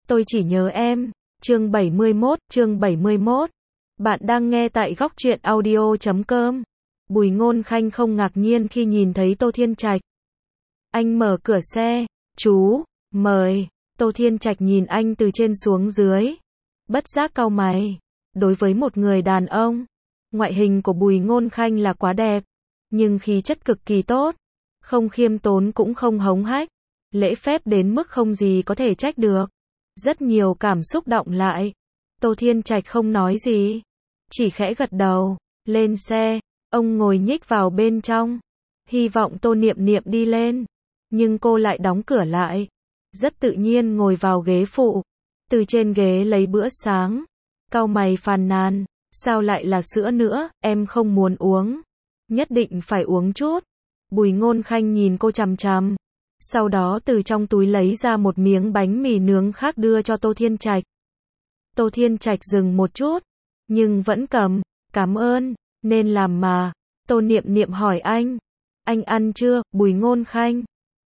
Tôi chỉ nhớ em. Chương 71. Bạn đang nghe tại góc truyện audio.com. Bùi Ngôn Khanh không ngạc nhiên khi nhìn thấy Tô Thiên Trạch. Anh mở cửa xe. Chú, mời. Tô Thiên Trạch nhìn anh từ trên xuống dưới. Bất giác cau mày. Đối với một người đàn ông, ngoại hình của Bùi Ngôn Khanh là quá đẹp. Nhưng khí chất cực kỳ tốt. Không khiêm tốn cũng không hống hách. Lễ phép đến mức không gì có thể trách được. Rất nhiều cảm xúc đọng lại. Tô Thiên Trạch không nói gì. Chỉ khẽ gật đầu. Lên xe. Ông ngồi nhích vào bên trong. Hy vọng Tô Niệm Niệm đi lên. Nhưng cô lại đóng cửa lại. Rất tự nhiên ngồi vào ghế phụ. Từ trên ghế lấy bữa sáng. Cau mày phàn nàn. Sao lại là sữa nữa, em không muốn uống. Nhất định phải uống chút. Bùi Ngôn Khanh nhìn cô chằm chằm. Sau đó từ trong túi lấy ra một miếng bánh mì nướng khác đưa cho Tô Thiên Trạch. Tô Thiên Trạch dừng một chút, nhưng vẫn cầm. Cảm ơn, nên làm mà. Tô Niệm Niệm hỏi anh ăn chưa, Bùi Ngôn Khanh?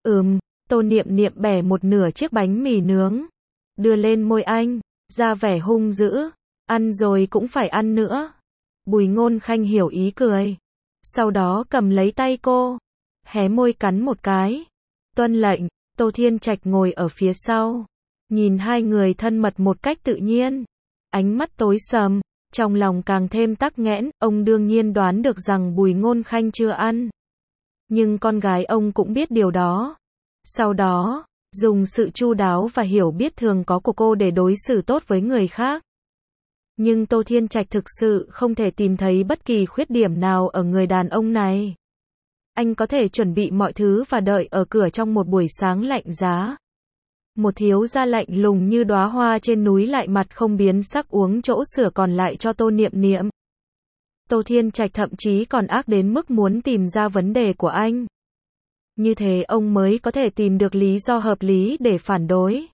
Tô Niệm Niệm bẻ một nửa chiếc bánh mì nướng. Đưa lên môi anh, ra vẻ hung dữ. Ăn rồi cũng phải ăn nữa. Bùi Ngôn Khanh hiểu ý cười. Sau đó cầm lấy tay cô. Hé môi cắn một cái. Tuân lệnh. Tô Thiên Trạch ngồi ở phía sau. Nhìn hai người thân mật một cách tự nhiên. Ánh mắt tối sầm. Trong lòng càng thêm tắc nghẽn. Ông đương nhiên đoán được rằng Bùi Ngôn Khanh chưa ăn. Nhưng con gái ông cũng biết điều đó. Sau đó, dùng sự chu đáo và hiểu biết thường có của cô để đối xử tốt với người khác. Nhưng Tô Thiên Trạch thực sự không thể tìm thấy bất kỳ khuyết điểm nào ở người đàn ông này. Anh có thể chuẩn bị mọi thứ và đợi ở cửa trong một buổi sáng lạnh giá. Một thiếu gia lạnh lùng như đóa hoa trên núi lại mặt không biến sắc uống chỗ sửa còn lại cho Tô Niệm Niệm. Tô Thiên Trạch thậm chí còn ác đến mức muốn tìm ra vấn đề của anh. Như thế ông mới có thể tìm được lý do hợp lý để phản đối.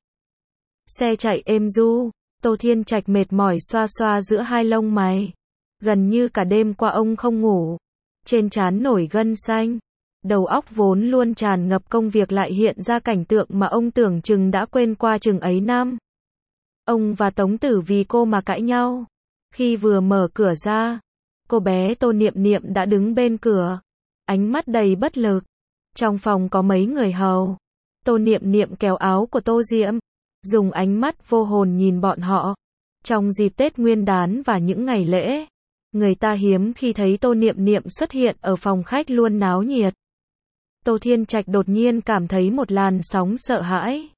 Xe chạy êm du. Tô Thiên Trạch mệt mỏi xoa xoa giữa hai lông mày. Gần như cả đêm qua ông không ngủ. Trên trán nổi gân xanh. Đầu óc vốn luôn tràn ngập công việc lại hiện ra cảnh tượng mà ông tưởng chừng đã quên qua chừng ấy năm. Ông và Tống Tử vì cô mà cãi nhau. Khi vừa mở cửa ra, cô bé Tô Niệm Niệm đã đứng bên cửa. Ánh mắt đầy bất lực. Trong phòng có mấy người hầu. Tô Niệm Niệm kéo áo của Tô Diễm. Dùng ánh mắt vô hồn nhìn bọn họ. Trong dịp Tết Nguyên đán và những ngày lễ, người ta hiếm khi thấy Tô Niệm Niệm xuất hiện ở phòng khách luôn náo nhiệt. Tô Thiên Trạch đột nhiên cảm thấy một làn sóng sợ hãi.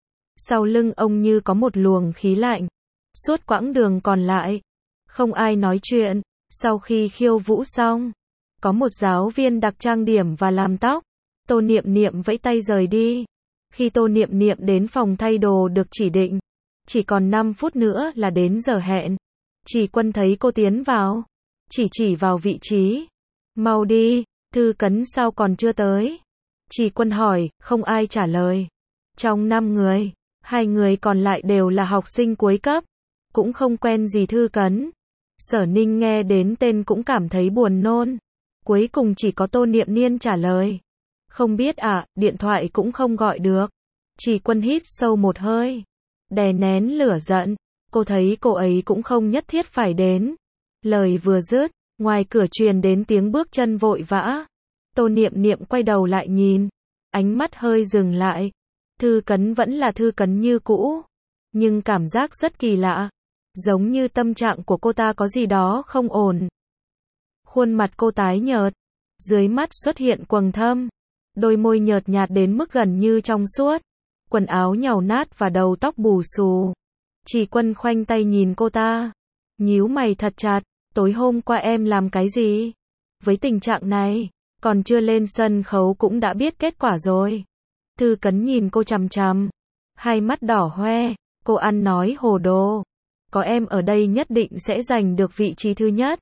Sau lưng ông như có một luồng khí lạnh. Suốt quãng đường còn lại, không ai nói chuyện. Sau khi khiêu vũ xong, có một giáo viên đặc trang điểm và làm tóc. Tô Niệm Niệm vẫy tay rời đi. Khi Tô Niệm Niệm đến phòng thay đồ được chỉ định, chỉ còn 5 phút nữa là đến giờ hẹn. Chỉ Quân thấy cô tiến vào, chỉ vào vị trí. Mau đi, Thư Cấn sao còn chưa tới? Chỉ Quân hỏi, không ai trả lời. Trong 5 người, 2 người còn lại đều là học sinh cuối cấp, cũng không quen gì Thư Cấn. Sở Ninh nghe đến tên cũng cảm thấy buồn nôn. Cuối cùng chỉ có Tô Niệm Niên trả lời. Không biết điện thoại cũng không gọi được. Chỉ Quân hít sâu một hơi. Đè nén lửa giận. Cô thấy cô ấy cũng không nhất thiết phải đến. Lời vừa dứt, ngoài cửa truyền đến tiếng bước chân vội vã. Tô Niệm Niệm quay đầu lại nhìn. Ánh mắt hơi dừng lại. Thư Cấn vẫn là Thư Cấn như cũ. Nhưng cảm giác rất kỳ lạ. Giống như tâm trạng của cô ta có gì đó không ổn. Khuôn mặt cô tái nhợt. Dưới mắt xuất hiện quầng thâm. Đôi môi nhợt nhạt đến mức gần như trong suốt. Quần áo nhàu nát và đầu tóc bù xù. Chỉ Quân khoanh tay nhìn cô ta. Nhíu mày thật chặt. Tối hôm qua em làm cái gì? Với tình trạng này, còn chưa lên sân khấu cũng đã biết kết quả rồi. Thư Cấn nhìn cô chằm chằm. Hai mắt đỏ hoe. Cô ăn nói hồ đồ. Có em ở đây nhất định sẽ giành được vị trí thứ nhất.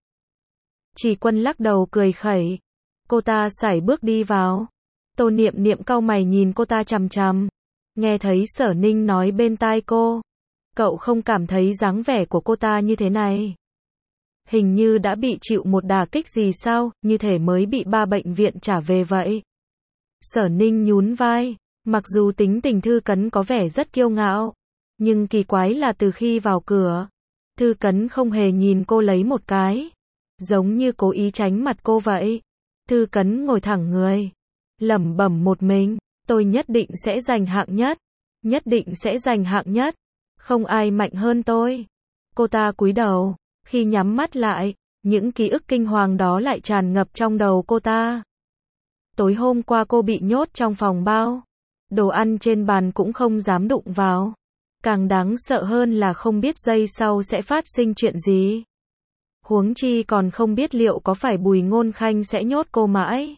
Chỉ Quân lắc đầu cười khẩy. Cô ta sải bước đi vào. Tô Niệm Niệm cau mày nhìn cô ta chằm chằm. Nghe thấy Sở Ninh nói bên tai cô. Cậu không cảm thấy dáng vẻ của cô ta như thế này? Hình như đã bị chịu một đả kích gì sao, như thể mới bị 3 bệnh viện trả về vậy. Sở Ninh nhún vai. Mặc dù tính tình Thư Cấn có vẻ rất kiêu ngạo, Nhưng kỳ quái là từ khi vào cửa, Thư Cấn không hề nhìn cô lấy một cái. Giống như cố ý tránh mặt cô vậy. Thư Cấn ngồi thẳng người, lẩm bẩm một mình, tôi nhất định sẽ giành hạng nhất. Nhất định sẽ giành hạng nhất. Không ai mạnh hơn tôi. Cô ta cúi đầu, khi nhắm mắt lại, những ký ức kinh hoàng đó lại tràn ngập trong đầu cô ta. Tối hôm qua cô bị nhốt trong phòng bao. Đồ ăn trên bàn cũng không dám đụng vào. Càng đáng sợ hơn là không biết giây sau sẽ phát sinh chuyện gì. Huống chi còn không biết liệu có phải Bùi Ngôn Khanh sẽ nhốt cô mãi,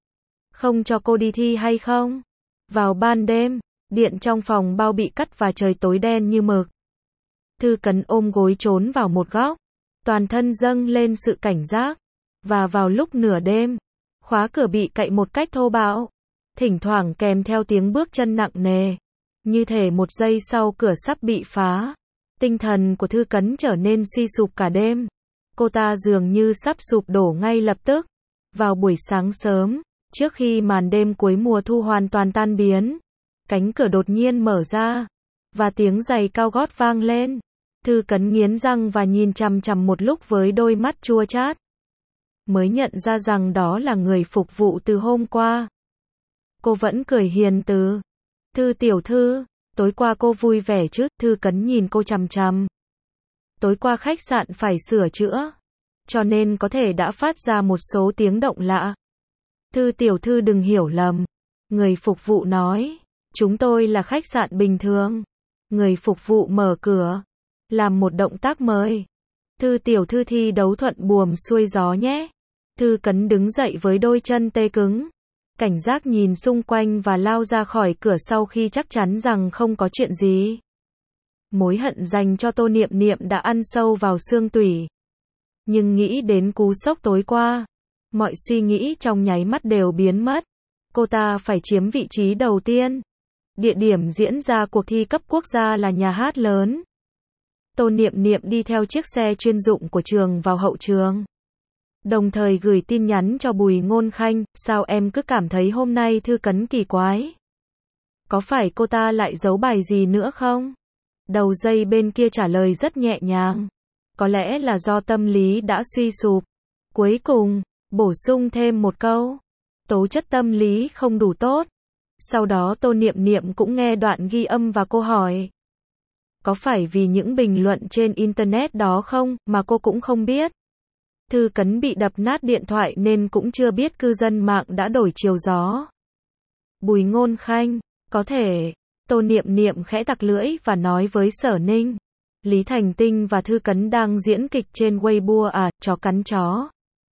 không cho cô đi thi hay không. Vào ban đêm, điện trong phòng bao bị cắt và trời tối đen như mực. Thư Cấn ôm gối trốn vào một góc, toàn thân dâng lên sự cảnh giác. Và vào lúc nửa đêm, khóa cửa bị cạy một cách thô bạo, thỉnh thoảng kèm theo tiếng bước chân nặng nề, như thể một giây sau cửa sắp bị phá. Tinh thần của Thư Cấn trở nên suy sụp cả đêm. Cô ta dường như sắp sụp đổ ngay lập tức. Vào buổi sáng sớm, trước khi màn đêm cuối mùa thu hoàn toàn tan biến, cánh cửa đột nhiên mở ra, và tiếng giày cao gót vang lên. Thư Cấn nghiến răng và nhìn chằm chằm một lúc với đôi mắt chua chát. Mới nhận ra rằng đó là người phục vụ từ hôm qua. Cô vẫn cười hiền từ. Thư tiểu thư, tối qua cô vui vẻ chứ? Thư Cấn nhìn cô chằm chằm. Tối qua khách sạn phải sửa chữa, cho nên có thể đã phát ra một số tiếng động lạ. Thư tiểu thư đừng hiểu lầm. Người phục vụ nói, chúng tôi là khách sạn bình thường. Người phục vụ mở cửa, làm một động tác mời. Thư tiểu thư thi đấu thuận buồm xuôi gió nhé. Thư Cấn đứng dậy với đôi chân tê cứng, cảnh giác nhìn xung quanh và lao ra khỏi cửa sau khi chắc chắn rằng không có chuyện gì. Mối hận dành cho Tô Niệm Niệm đã ăn sâu vào xương tủy. Nhưng nghĩ đến cú sốc tối qua, mọi suy nghĩ trong nháy mắt đều biến mất. Cô ta phải chiếm vị trí đầu tiên. Địa điểm diễn ra cuộc thi cấp quốc gia là nhà hát lớn. Tô Niệm Niệm đi theo chiếc xe chuyên dụng của trường vào hậu trường, đồng thời gửi tin nhắn cho Bùi Ngôn Khanh, sao em cứ cảm thấy hôm nay Thư Cấn kỳ quái? Có phải cô ta lại giấu bài gì nữa không? Đầu dây bên kia trả lời rất nhẹ nhàng. Có lẽ là do tâm lý đã suy sụp. Cuối cùng, bổ sung thêm một câu. Tố chất tâm lý không đủ tốt. Sau đó Tô Niệm Niệm cũng nghe đoạn ghi âm và cô hỏi. Có phải vì những bình luận trên Internet đó không, mà cô cũng không biết? Thư Cấn bị đập nát điện thoại nên cũng chưa biết cư dân mạng đã đổi chiều gió. Bùi Ngôn Khanh, có thể. Tô Niệm Niệm khẽ tặc lưỡi và nói với Sở Ninh. Lý Thành Tinh và Thư Cấn đang diễn kịch trên Weibo à, chó cắn chó.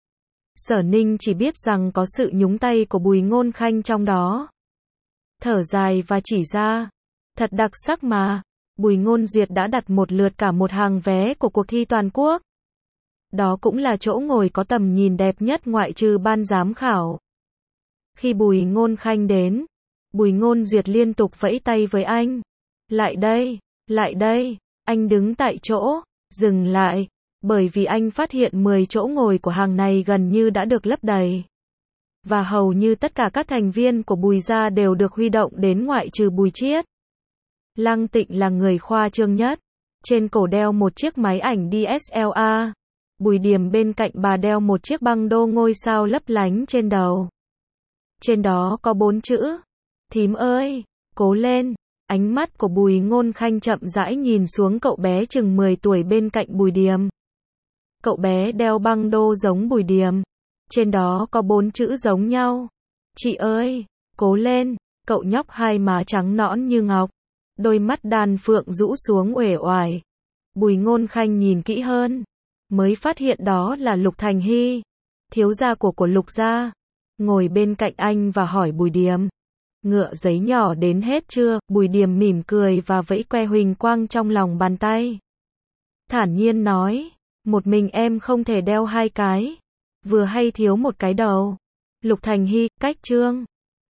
Sở Ninh chỉ biết rằng có sự nhúng tay của Bùi Ngôn Khanh trong đó. Thở dài và chỉ ra. Thật đặc sắc mà. Bùi Ngôn Duyệt đã đặt một lượt cả một hàng vé của cuộc thi toàn quốc. Đó cũng là chỗ ngồi có tầm nhìn đẹp nhất ngoại trừ ban giám khảo. Khi Bùi Ngôn Khanh đến, Bùi Ngôn Duyệt liên tục vẫy tay với anh. Lại đây, lại đây. Anh đứng tại chỗ, dừng lại, bởi vì anh phát hiện 10 chỗ ngồi của hàng này gần như đã được lấp đầy. Và hầu như tất cả các thành viên của Bùi gia đều được huy động đến ngoại trừ Bùi Chiết. Lăng Tịnh là người khoa trương nhất. Trên cổ đeo một chiếc máy ảnh DSLR. Bùi Điềm bên cạnh bà đeo một chiếc băng đô ngôi sao lấp lánh trên đầu. Trên đó có 4 chữ. Thím ơi, cố lên. Ánh mắt của Bùi Ngôn Khanh chậm rãi nhìn xuống cậu bé chừng 10 tuổi bên cạnh Bùi Điềm. Cậu bé đeo băng đô giống Bùi Điềm. Trên đó có 4 chữ giống nhau. Chị ơi, cố lên. Cậu nhóc hai má trắng nõn như ngọc. Đôi mắt đan phượng rũ xuống uể oải. Bùi Ngôn Khanh nhìn kỹ hơn, mới phát hiện đó là Lục Thành Hy, thiếu gia của Lục gia. Ngồi bên cạnh anh và hỏi Bùi Điềm. Ngựa giấy nhỏ đến hết chưa? Bùi Điềm mỉm cười và vẫy que huỳnh quang trong lòng bàn tay. Thản nhiên nói, một mình em không thể đeo hai cái. Vừa hay thiếu một cái đầu. Lục Thành Hy, cách trương.